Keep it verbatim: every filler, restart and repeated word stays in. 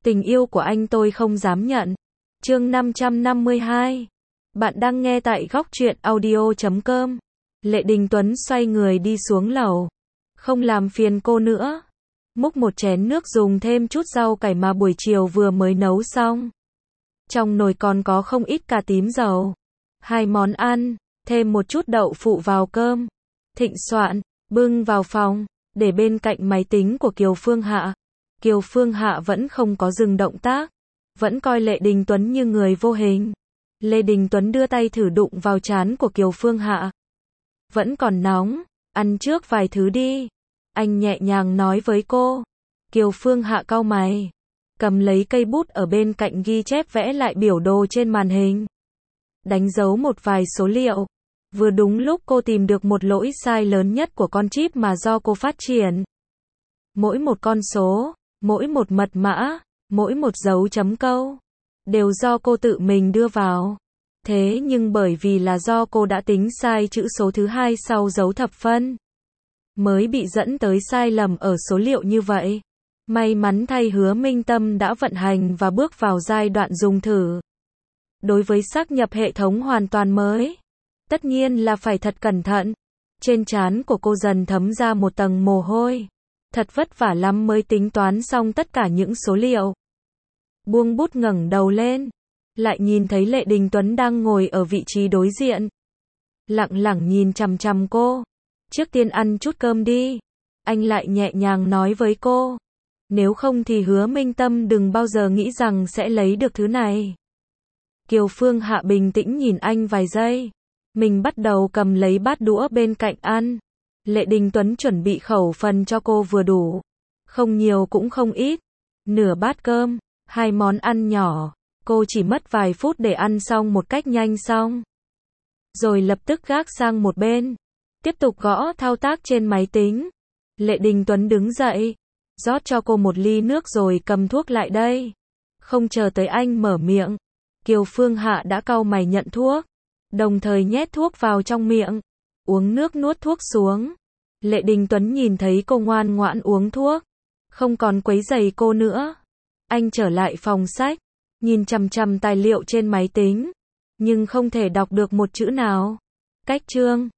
Tình yêu của anh tôi không dám nhận. Chương năm trăm năm mươi hai. Bạn đang nghe tại góc truyện audio chấm com. Lệ Đình Tuấn xoay người đi xuống lầu. Không làm phiền cô nữa. Múc một chén nước dùng thêm chút rau cải mà buổi chiều vừa mới nấu xong. Trong nồi còn có không ít cà tím dầu. Hai món ăn, thêm một chút đậu phụ vào cơm. Thịnh soạn, bưng vào phòng, để bên cạnh máy tính của Kiều Phương Hạ. Kiều Phương Hạ vẫn không có dừng động tác, vẫn coi Lệ Đình Tuấn như người vô hình. Lê Đình Tuấn đưa tay thử đụng vào trán của Kiều Phương Hạ. Vẫn còn nóng, ăn trước vài thứ đi. Anh nhẹ nhàng nói với cô. Kiều Phương Hạ cau mày, cầm lấy cây bút ở bên cạnh ghi chép vẽ lại biểu đồ trên màn hình. Đánh dấu một vài số liệu. Vừa đúng lúc cô tìm được một lỗi sai lớn nhất của con chip mà do cô phát triển. Mỗi một con số, mỗi một mật mã, mỗi một dấu chấm câu, đều do cô tự mình đưa vào. Thế nhưng bởi vì là do cô đã tính sai chữ số thứ hai sau dấu thập phân, mới bị dẫn tới sai lầm ở số liệu như vậy. May mắn thay Hứa Minh Tâm đã vận hành và bước vào giai đoạn dùng thử. Đối với xác nhập hệ thống hoàn toàn mới, tất nhiên là phải thật cẩn thận. Trên trán của cô dần thấm ra một tầng mồ hôi. Thật vất vả lắm mới tính toán xong tất cả những số liệu. Buông bút ngẩng đầu lên, lại nhìn thấy Lệ Đình Tuấn đang ngồi ở vị trí đối diện. Lặng lặng nhìn chằm chằm cô. Trước tiên ăn chút cơm đi. Anh lại nhẹ nhàng nói với cô. Nếu không thì Hứa Minh Tâm đừng bao giờ nghĩ rằng sẽ lấy được thứ này. Kiều Phương Hạ bình tĩnh nhìn anh vài giây. Mình bắt đầu cầm lấy bát đũa bên cạnh ăn. Lệ Đình Tuấn chuẩn bị khẩu phần cho cô vừa đủ. Không nhiều cũng không ít. Nửa bát cơm, hai món ăn nhỏ. Cô chỉ mất vài phút để ăn xong một cách nhanh xong. Rồi lập tức gác sang một bên. Tiếp tục gõ thao tác trên máy tính. Lệ Đình Tuấn đứng dậy. Rót cho cô một ly nước rồi cầm thuốc lại đây. Không chờ tới anh mở miệng. Kiều Phương Hạ đã cau mày nhận thuốc. Đồng thời nhét thuốc vào trong miệng. Uống nước nuốt thuốc xuống. Lệ Đình Tuấn nhìn thấy cô ngoan ngoãn uống thuốc. Không còn quấy rầy cô nữa. Anh trở lại phòng sách. Nhìn chằm chằm tài liệu trên máy tính. Nhưng không thể đọc được một chữ nào. Cách chương.